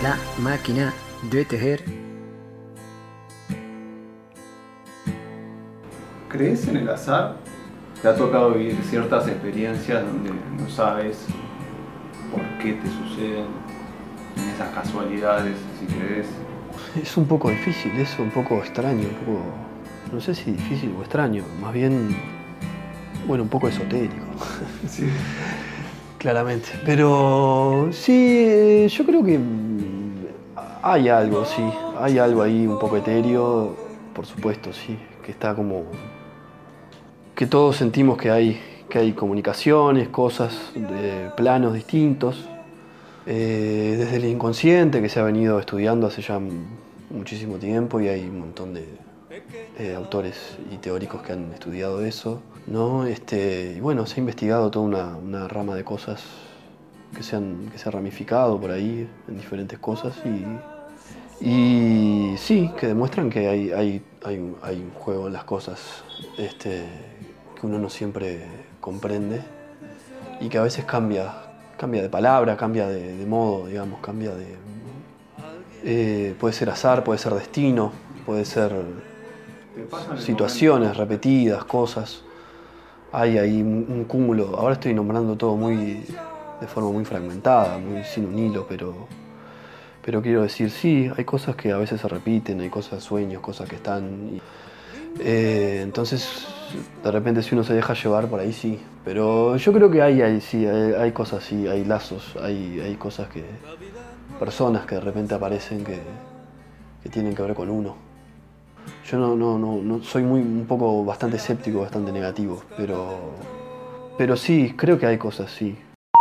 La máquina de tejer. ¿Crees en el azar? ¿Te ha tocado vivir ciertas experiencias donde no sabes por qué te suceden en esas casualidades, si crees? Es un poco difícil, es un poco extraño, un poco, no sé si difícil o extraño, más bien, bueno, un poco esotérico. Sí. Claramente. Pero sí, yo creo que hay algo, sí. Hay algo ahí un poco etéreo, por supuesto, sí. Que está como... que todos sentimos que hay comunicaciones, cosas de planos distintos. Desde el inconsciente que se ha venido estudiando hace ya muchísimo tiempo y hay un montón de autores y teóricos que han estudiado eso, ¿no? Y bueno, se ha investigado toda una rama de cosas que se han ramificado por ahí en diferentes cosas y sí, que demuestran que hay un juego en las cosas que uno no siempre comprende y que a veces cambia de palabra, cambia de modo, digamos, cambia de... puede ser azar, puede ser destino, puede ser situaciones repetidas, cosas. Hay ahí un cúmulo. Ahora estoy nombrando todo de forma muy fragmentada, muy sin un hilo, pero quiero decir, sí, hay cosas que a veces se repiten, hay cosas, sueños, cosas que están... entonces, de repente si uno se deja llevar por ahí, sí. Pero yo creo que hay cosas, sí, hay lazos, hay cosas que... personas que de repente aparecen que tienen que ver con uno. Yo no soy bastante escéptico, bastante negativo, pero sí, creo que hay cosas, sí.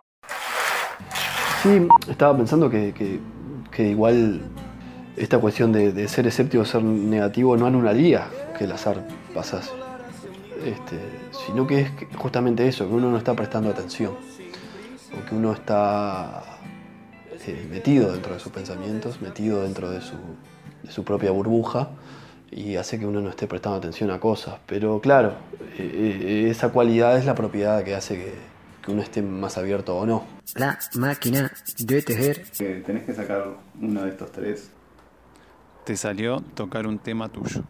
Sí, estaba pensando que igual esta cuestión de ser escéptico o ser negativo no anularía que el azar pasase, sino que es justamente eso, que uno no está prestando atención, o que uno está metido dentro de sus pensamientos, metido dentro de su propia burbuja, y hace que uno no esté prestando atención a cosas. Pero claro, esa cualidad es la propiedad que hace que uno esté más abierto o no. La máquina de tejer. Tenés que sacar uno de estos tres. Te salió tocar un tema tuyo.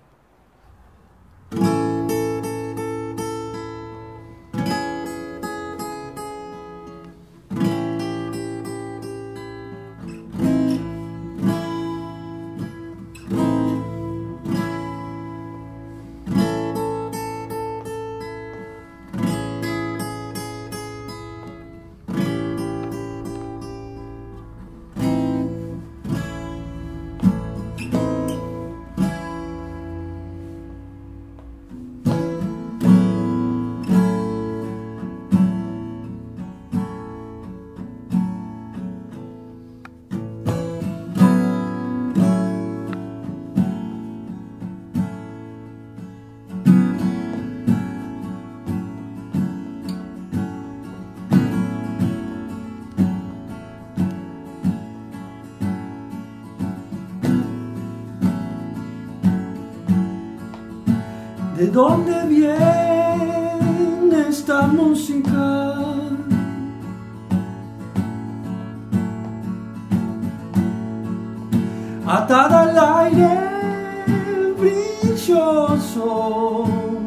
¿De dónde viene esta música? Atada al aire brilloso,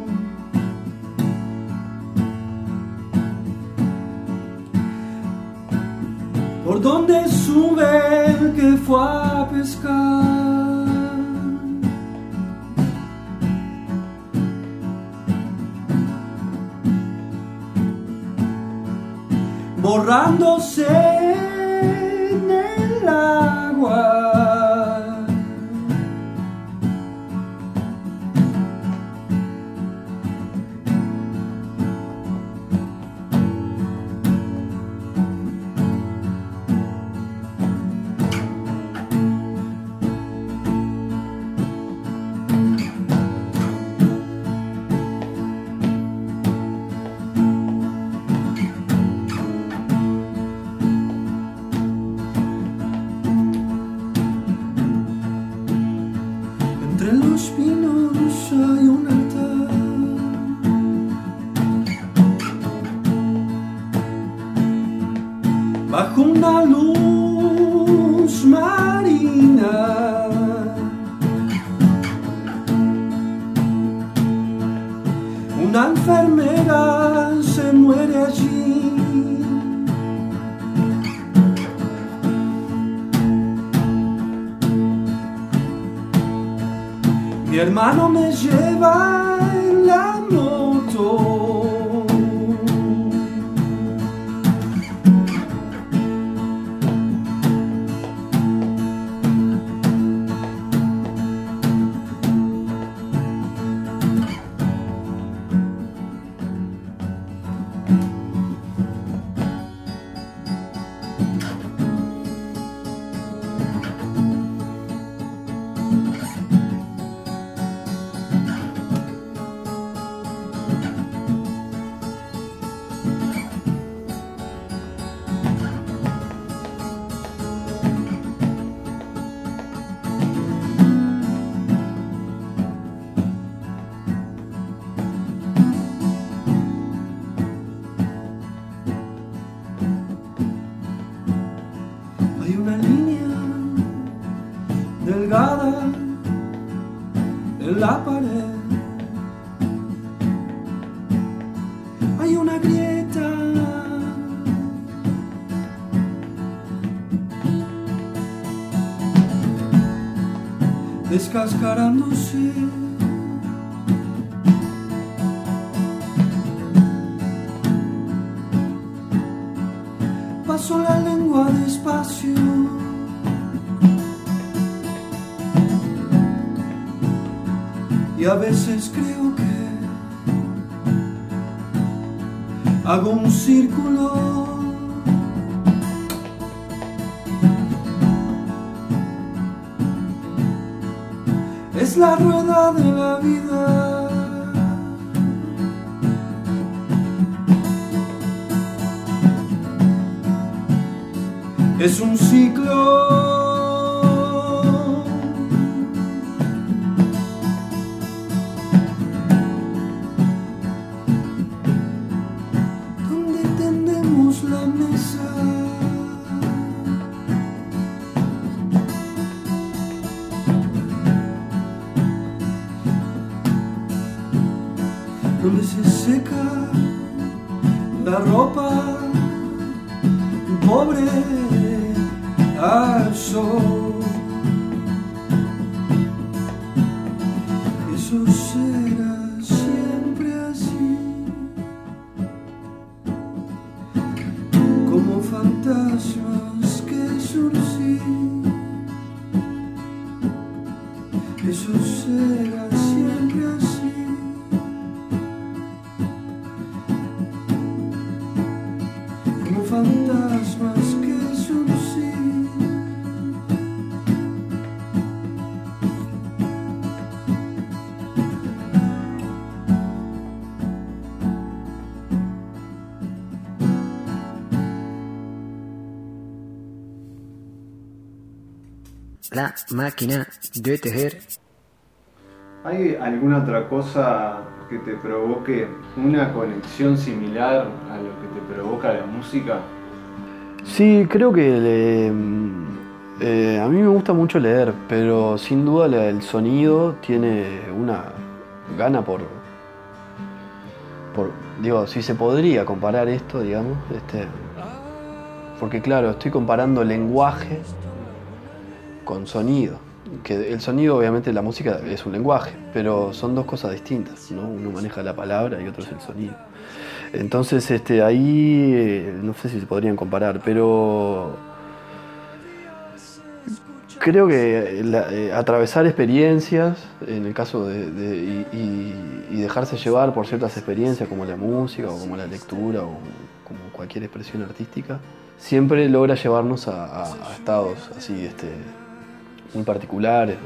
¿por dónde sube el que fue a pescar? Borrándose en el agua. Entre los pinos hay un altar, bajo una luz marina. una enfermera se muere allí. Mi hermano me lleva en la moto. Hay una línea delgada en la pared. Hay una grieta. Descascarándose. Paso la lengua despacio. Y a veces creo que hago un círculo. Es la rueda de la vida. Es un ciclo. Donde tendemos la mesa. Donde se seca la ropa. Pobre al sol. Eso será siempre así, como fantasmas que surgí. Eso será siempre así. Como fantasmas que surgí. La máquina de tejer. ¿Hay alguna otra cosa que te provoque una conexión similar a lo que te provoca la música? Sí, creo que a mí me gusta mucho leer, pero sin duda el sonido tiene una gana digo, si se podría comparar esto, digamos, porque claro, estoy comparando lenguaje con sonido, que el sonido obviamente la música es un lenguaje, pero son dos cosas distintas, ¿no? Uno maneja la palabra y otro es el sonido. Entonces ahí no sé si se podrían comparar, pero creo que atravesar experiencias, en el caso y dejarse llevar por ciertas experiencias como la música o como la lectura o como cualquier expresión artística, siempre logra llevarnos a estados así muy particulares.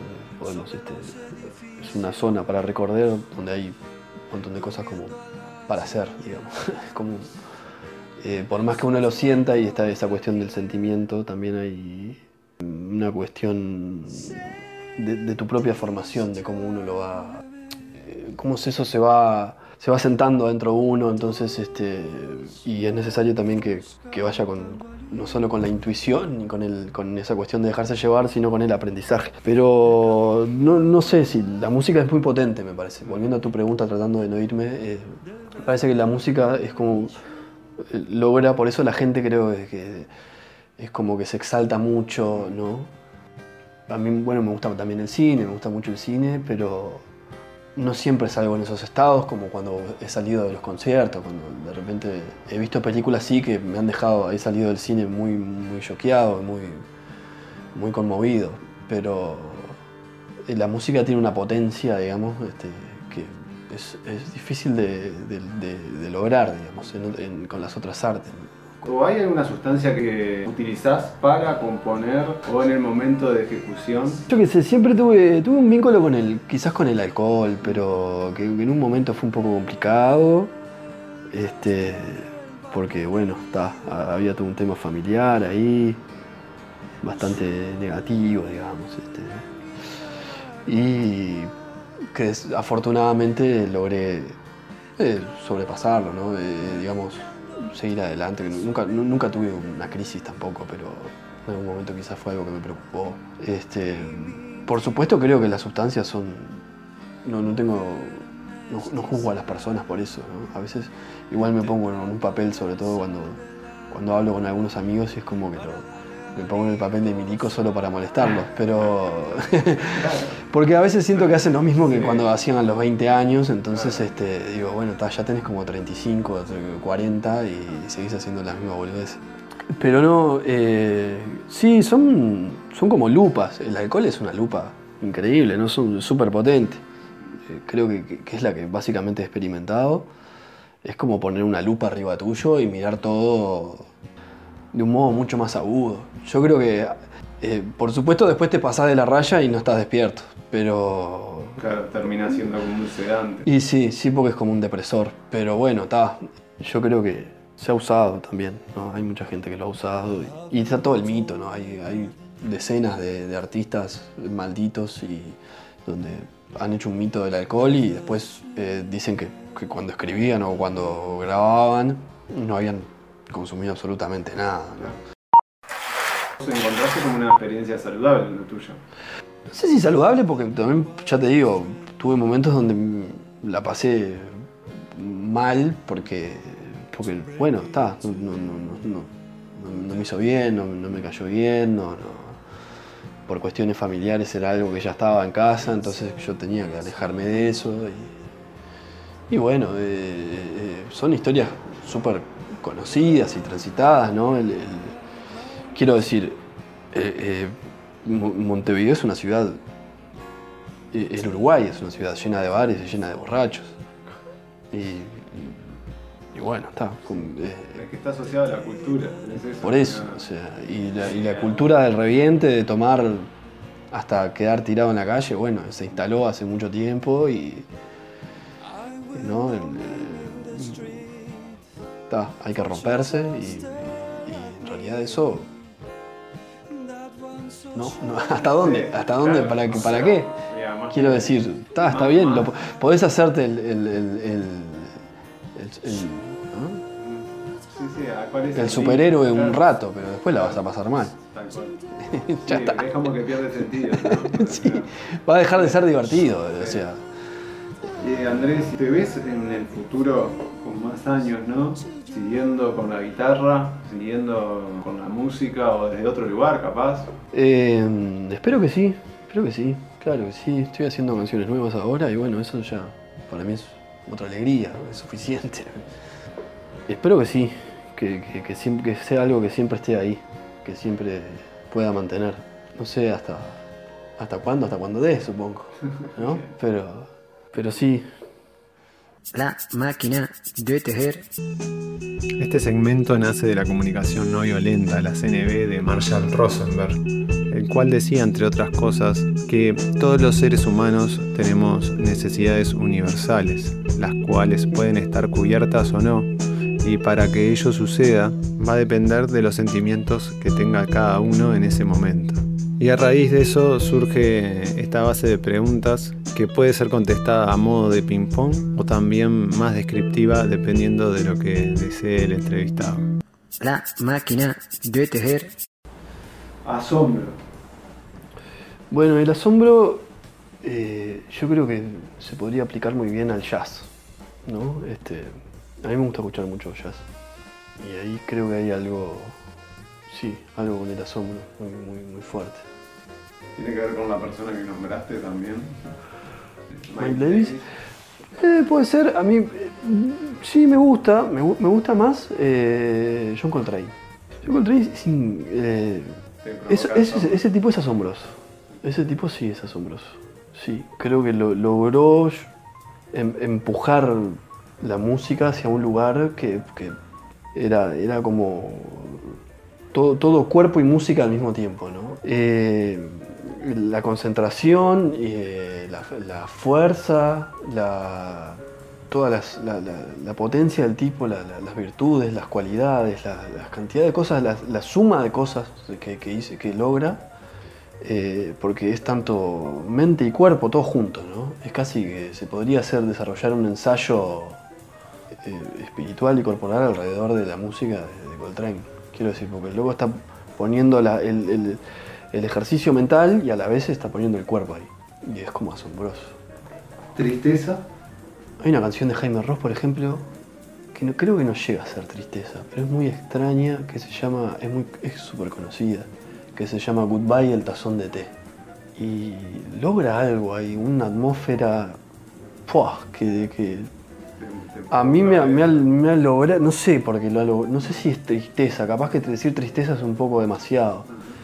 Es una zona para recorrer donde hay un montón de cosas como para hacer, digamos. Como, por más que uno lo sienta y está esa cuestión del sentimiento, también hay una cuestión de tu propia formación, de cómo uno lo va, cómo eso se va se va sentando dentro de uno, entonces y es necesario también que vaya no solo con la intuición y con esa cuestión de dejarse llevar, sino con el aprendizaje. Pero no sé si la música es muy potente, me parece. Volviendo a tu pregunta, tratando de no irme, me parece que la música es como logra, por eso la gente creo que es como que se exalta mucho, ¿no? A mí, bueno, me gusta también el cine, me gusta mucho el cine, pero no siempre salgo en esos estados, como cuando he salido de los conciertos, cuando de repente he visto películas así que me han dejado, he salido del cine muy, muy choqueado, muy conmovido, pero la música tiene una potencia, digamos, que es difícil de lograr, digamos, con las otras artes. ¿O hay alguna sustancia que utilizás para componer o en el momento de ejecución? Yo qué sé, siempre tuve un vínculo quizás con el alcohol, pero que en un momento fue un poco complicado, porque bueno, había todo un tema familiar ahí, bastante negativo, digamos, y que afortunadamente logré sobrepasarlo, ¿no? Digamos, seguir adelante. Nunca tuve una crisis tampoco, pero en algún momento quizás fue algo que me preocupó. Por supuesto creo que las sustancias son... No juzgo a las personas por eso, ¿no? A veces igual me pongo en un papel, sobre todo cuando hablo con algunos amigos, y es como que me pongo en el papel de milico solo para molestarlos, pero... porque a veces siento que hacen lo mismo que cuando hacían a los 20 años, entonces digo, bueno, ya tenés como 35, 40 y seguís haciendo la misma boludez. Pero no, sí, son como lupas. El alcohol es una lupa increíble, ¿no? Son súper potente. Creo que es la que básicamente he experimentado. Es como poner una lupa arriba tuyo y mirar todo de un modo mucho más agudo. Yo creo que, por supuesto, después te pasás de la raya y no estás despierto, pero... Claro, termina siendo como un sedante. Y sí, porque es como un depresor. Pero bueno, yo creo que se ha usado también, ¿no? Hay mucha gente que lo ha usado y está todo el mito, ¿no? Hay decenas de artistas malditos y donde han hecho un mito del alcohol y después dicen que cuando escribían o cuando grababan no habían consumido absolutamente nada, ¿no? ¿Encontraste como una experiencia saludable en lo tuyo? No sé si saludable, porque también, ya te digo, tuve momentos donde la pasé mal porque bueno, no me hizo bien, no me cayó bien, por cuestiones familiares era algo que ya estaba en casa, entonces yo tenía que alejarme de eso. Y bueno, son historias súper conocidas y transitadas, ¿no? Quiero decir, Montevideo es una ciudad, el Uruguay es una ciudad llena de bares y llena de borrachos. Y bueno, es que está asociado a la cultura. Es eso, por eso, o sea, y la cultura del reviente, de tomar hasta quedar tirado en la calle, bueno, se instaló hace mucho tiempo ¿no? Hay que romperse y en realidad eso... No, ¿hasta dónde? Sí, ¿Hasta dónde? claro, ¿Para qué? Quiero decir, está bien, podés hacerte el superhéroe un rato, pero después la vas a pasar mal. Ya está. Es como que pierde sentido, ¿no? Sí, va a dejar de ser divertido, o sea. Andrés, ¿te ves en el futuro con más años, ¿no? Siguiendo con la guitarra, siguiendo con la música o desde otro lugar, capaz? Espero que sí, claro que sí. Estoy haciendo canciones nuevas ahora y bueno, eso ya para mí es otra alegría, es suficiente. Espero que sí, que sea algo que siempre esté ahí, que siempre pueda mantener. No sé hasta cuándo, hasta cuando dé, supongo, ¿no? Pero sí. La máquina de tejer. Este segmento nace de la comunicación no violenta, la CNV de Marshall Rosenberg, el cual decía, entre otras cosas, que todos los seres humanos tenemos necesidades universales, las cuales pueden estar cubiertas o no, si para que ello suceda va a depender de los sentimientos que tenga cada uno en ese momento. Y a raíz de eso surge esta base de preguntas que puede ser contestada a modo de ping-pong o también más descriptiva dependiendo de lo que desee el entrevistado. La máquina de tejer. Asombro. Bueno, el asombro yo creo que se podría aplicar muy bien al jazz, ¿no? A mí me gusta escuchar mucho jazz y ahí creo que hay algo, sí, algo con el asombro muy fuerte. ¿Tiene que ver con la persona que nombraste también? Miles Davis. Puede ser, a mí sí me gusta más John Coltrane. John Coltrane ese tipo es asombroso. Ese tipo sí es asombroso. Sí, creo que logró empujar la música hacia un lugar que era como todo cuerpo y música al mismo tiempo, ¿no? La concentración, la fuerza, toda la potencia del tipo, las virtudes, las cualidades, la cantidad de cosas, la suma de cosas que logra, porque es tanto mente y cuerpo, todo junto, ¿no? Es casi que se podría desarrollar un ensayo espiritual y corporal alrededor de la música de Coltrane. Quiero decir, porque luego está poniendo el ejercicio mental y a la vez está poniendo el cuerpo ahí. Y es como asombroso. Tristeza. Hay una canción de Jaime Ross, por ejemplo, que creo que no llega a ser tristeza, pero es muy extraña, que se llama, es súper conocida, que se llama Goodbye, el tazón de té. Y logra algo ahí, una atmósfera que a mí me ha logrado, no sé por qué no sé si es tristeza, capaz que decir tristeza es un poco demasiado,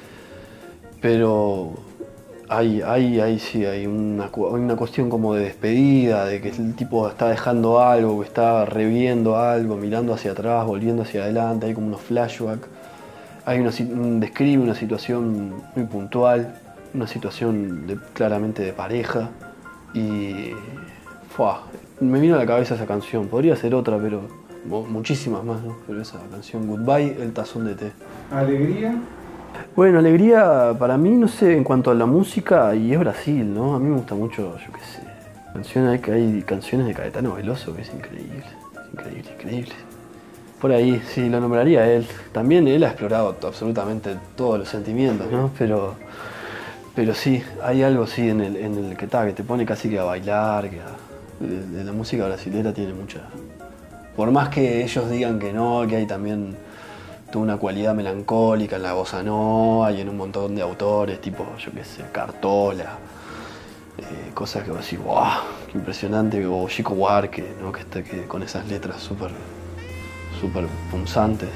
pero hay una cuestión como de despedida, de que el tipo está dejando algo, que está reviendo algo, mirando hacia atrás, volviendo hacia adelante, hay como unos flashbacks, describe una situación muy puntual, una situación claramente de pareja, y me vino a la cabeza esa canción. Podría ser otra, pero muchísimas más, ¿no? Pero esa canción, Goodbye, el tazón de té. Alegría. Bueno, alegría para mí, no sé, en cuanto a la música, y es Brasil, ¿no? A mí me gusta mucho, yo qué sé, hay canciones de Caetano Veloso que es increíble. Por ahí, sí, lo nombraría a él. También él ha explorado absolutamente todos los sentimientos, ¿no? Pero sí, hay algo sí en el que te pone casi que a bailar, de la música brasilera tiene mucha. Por más que ellos digan que no, que hay también toda una cualidad melancólica en la bossa nova y en un montón de autores, tipo, yo qué sé, Cartola, cosas que vos decís, ¡wow! ¡Qué impresionante! O Chico Buarque, ¿no? Que con esas letras súper punzantes,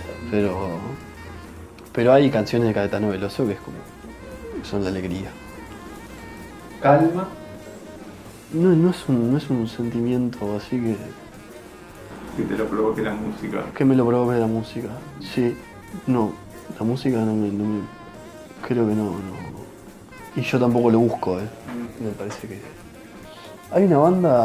pero hay canciones de Caetano Veloso que son la alegría. Calma. No es un sentimiento así Que te lo provoque la música. que me lo provoque la música. Sí, no, la música no me creo que no. Y yo tampoco lo busco, me parece que hay una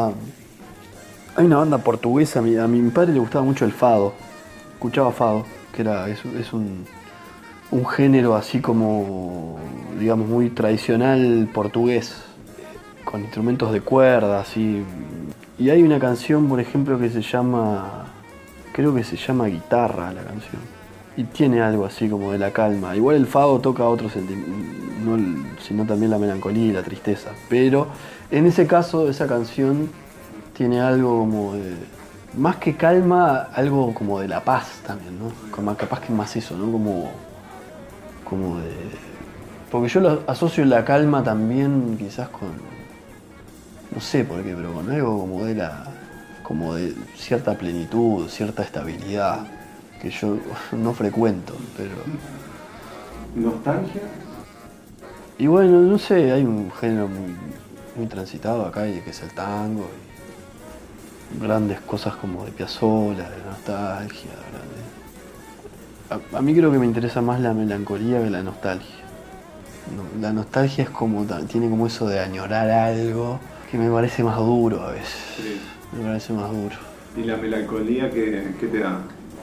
banda portuguesa, a mi padre le gustaba mucho el fado, escuchaba fado, que es un género así como, digamos, muy tradicional portugués, con instrumentos de cuerda, así. Y hay una canción, por ejemplo, que creo que se llama Guitarra la canción. Y tiene algo así como de la calma. Igual el fado toca otro sentimiento, sino también la melancolía y la tristeza. Pero en ese caso, esa canción tiene algo como de, más que calma, algo como de la paz también, ¿no? Como capaz que más eso, ¿no? Como de... Porque yo lo asocio la calma también quizás con... No sé por qué, pero con algo como de cierta plenitud, cierta estabilidad, que yo no frecuento, pero... Nostalgia. Y bueno, no sé, hay un género muy transitado acá, que es el tango, y grandes cosas como de Piazzolla, de nostalgia, a mí creo que me interesa más la melancolía que la nostalgia. No, la nostalgia es tiene como eso de añorar algo que me parece más duro a veces. Sí. Me parece más duro. ¿Y la melancolía qué te da?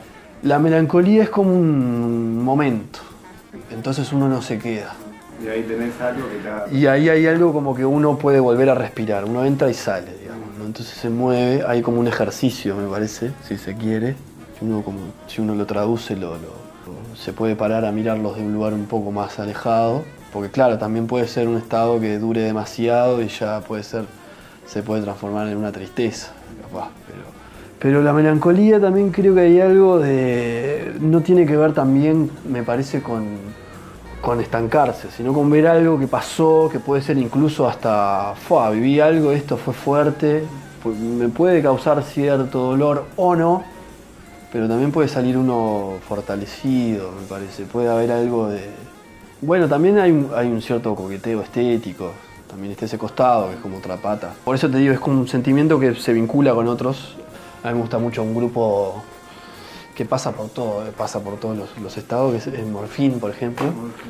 La melancolía es como un momento, entonces uno no se queda. Y ahí tenés algo que te haga... Y ahí hay algo como que uno puede volver a respirar, uno entra y sale, digamos, ¿no? Entonces se mueve, hay como un ejercicio, me parece, si se quiere. Si uno lo traduce, se puede parar a mirarlos de un lugar un poco más alejado, porque claro, también puede ser un estado que dure demasiado y ya se puede transformar en una tristeza, capaz, pero la melancolía también creo que hay algo de... No tiene que ver también, me parece, con estancarse, sino con ver algo que pasó, que puede ser incluso hasta... viví algo, esto fue fuerte, me puede causar cierto dolor o no, pero también puede salir uno fortalecido, me parece. Puede haber algo de... Bueno, también hay un cierto coqueteo estético, también está ese costado, que es como otra pata. Por eso te digo, es como un sentimiento que se vincula con otros. A mí me gusta mucho un grupo que pasa por todos los estados, que es el Morphine, por ejemplo.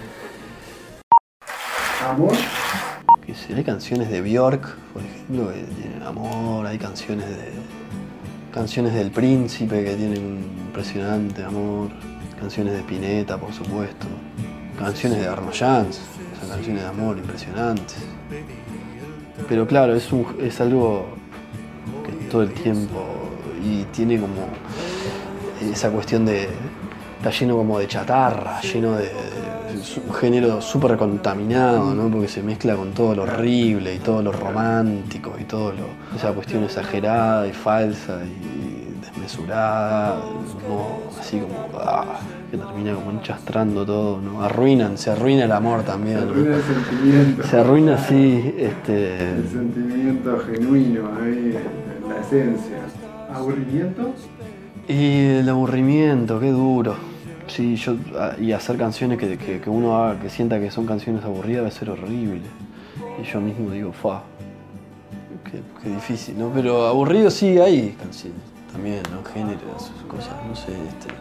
¿Amor? Hay canciones de Björk, por ejemplo, que tienen amor, hay canciones del Príncipe que tienen un impresionante amor, canciones de Spinetta, por supuesto, canciones de Arno Jans, son canciones de amor impresionantes. Pero claro, es algo que todo el tiempo, y tiene como esa cuestión de... está lleno como de chatarra, lleno de un género súper contaminado, ¿no? Porque se mezcla con todo lo horrible y todo lo romántico y esa cuestión exagerada y falsa y desmesurada, ¿no? Así como que termina como enchastrando todo, ¿no? Se arruina el amor también, Se ¿no? arruina el sentimiento. Se arruina, sí, El sentimiento genuino ahí, la esencia. ¿Aburrimiento? Y el aburrimiento, qué duro. Sí, y hacer canciones que uno haga, que sienta que son canciones aburridas, va a ser horrible. Y yo mismo digo, qué difícil, ¿no? Pero aburrido sí hay canciones también, ¿no? Géneros, cosas, no sé.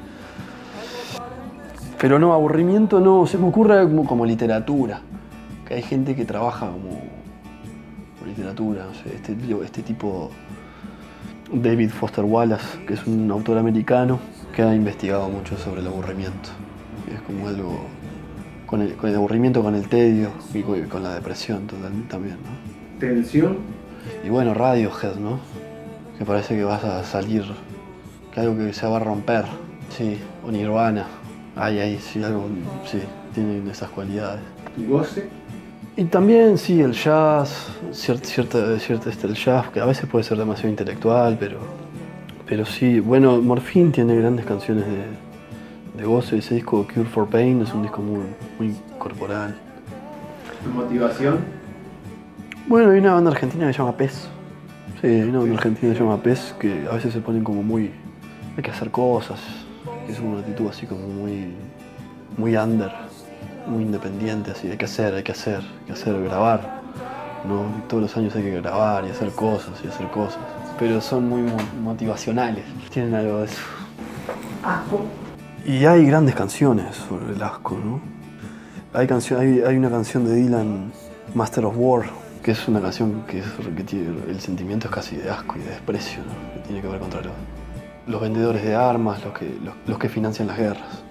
Pero no, aburrimiento no, se me ocurre como literatura. Que hay gente que trabaja como literatura, no sé, este tipo... David Foster Wallace, que es un autor americano que ha investigado mucho sobre el aburrimiento. Es como algo con el aburrimiento, con el tedio y con la depresión también, ¿no? ¿Tensión? Y bueno, Radiohead, ¿no? Que parece que vas a salir, que algo que se va a romper, sí, o Nirvana. Sí, tienen esas cualidades. ¿Goce? Y también, sí, el jazz, el jazz, que a veces puede ser demasiado intelectual, pero sí. Bueno, Morphine tiene grandes canciones de goce. Ese disco Cure for Pain es un disco muy corporal. ¿Motivación? Bueno, hay una banda argentina que se llama Pez. Sí, hay una banda argentina que se llama Pez, que a veces se ponen como muy... hay que hacer cosas, que es una actitud así como muy under. Muy independiente, así, hay que hacer, grabar, ¿no? Y todos los años hay que grabar y hacer cosas, pero son muy motivacionales, tienen algo de eso. ¿Asco? Y hay grandes canciones sobre el asco, ¿no? Hay una canción de Dylan, Master of War, que es una canción que tiene, el sentimiento es casi de asco y de desprecio, ¿no? Que tiene que ver contra los vendedores de armas, los que financian las guerras.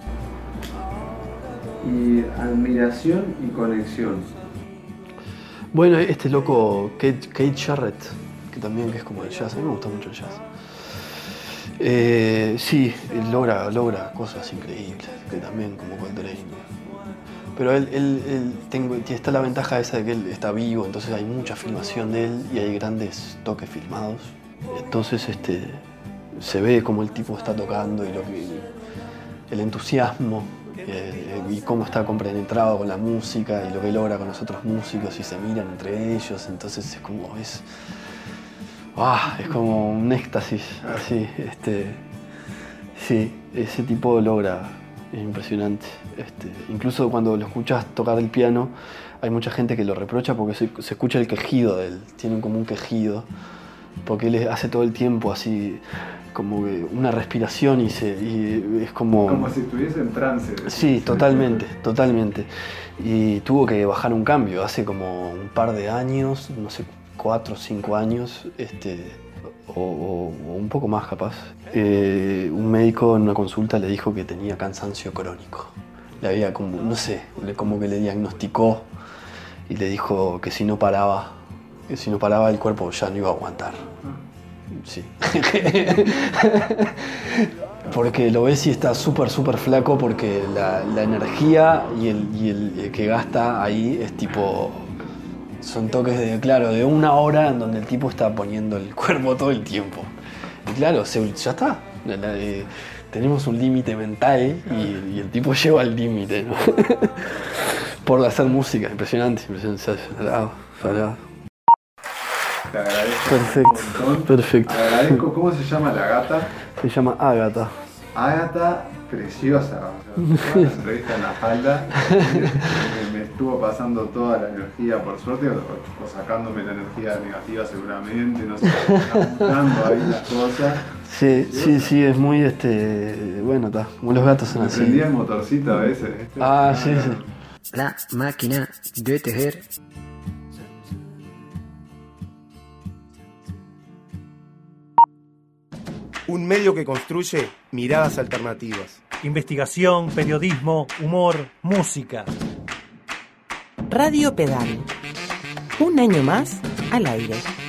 Y admiración y conexión. Bueno, este loco, Kate Jarrett, que es como el jazz, a mí me gusta mucho el jazz. Sí, él logra cosas increíbles, que también como Coltrane. Pero está la ventaja esa de que él está vivo, entonces hay mucha filmación de él y hay grandes toques filmados. Entonces se ve cómo el tipo está tocando y el entusiasmo. Y cómo está compenetrado con la música y lo que logra con los otros músicos y se miran entre ellos, entonces es como un éxtasis, así, sí, ese tipo logra, es impresionante, incluso cuando lo escuchas tocar el piano, hay mucha gente que lo reprocha porque se escucha el quejido de él, tiene como un quejido, porque él hace todo el tiempo así, como una respiración y es como... Como si estuviese en trance. Sí, totalmente. Y tuvo que bajar un cambio hace como un par de años, no sé, 4 o 5 años, o un poco más capaz. Un médico en una consulta le dijo que tenía cansancio crónico. Le había como, no sé, como que le diagnosticó y le dijo que si no paraba el cuerpo ya no iba a aguantar. Sí. Porque lo ves y está súper flaco porque la energía y el que gasta ahí es tipo... Son toques de 1 hora en donde el tipo está poniendo el cuerpo todo el tiempo. Y claro, ya está. Tenemos un límite mental y el tipo lleva el límite, ¿no? Por hacer música, impresionante. Salado. Te agradezco. Perfecto, perfecto. Te agradezco. ¿Cómo se llama la gata? Se llama Ágata. Ágata, preciosa. La entrevista en la falda. Me estuvo pasando toda la energía, por suerte, o sacándome la energía negativa seguramente. No sé, apuntando ahí las cosas. Sí, es muy bueno, está. Como los gatos son Me así. prendía el motorcito a veces. Sí. La máquina de tejer. Un medio que construye miradas alternativas. Investigación, periodismo, humor, música. Radio Pedal. Un año más al aire.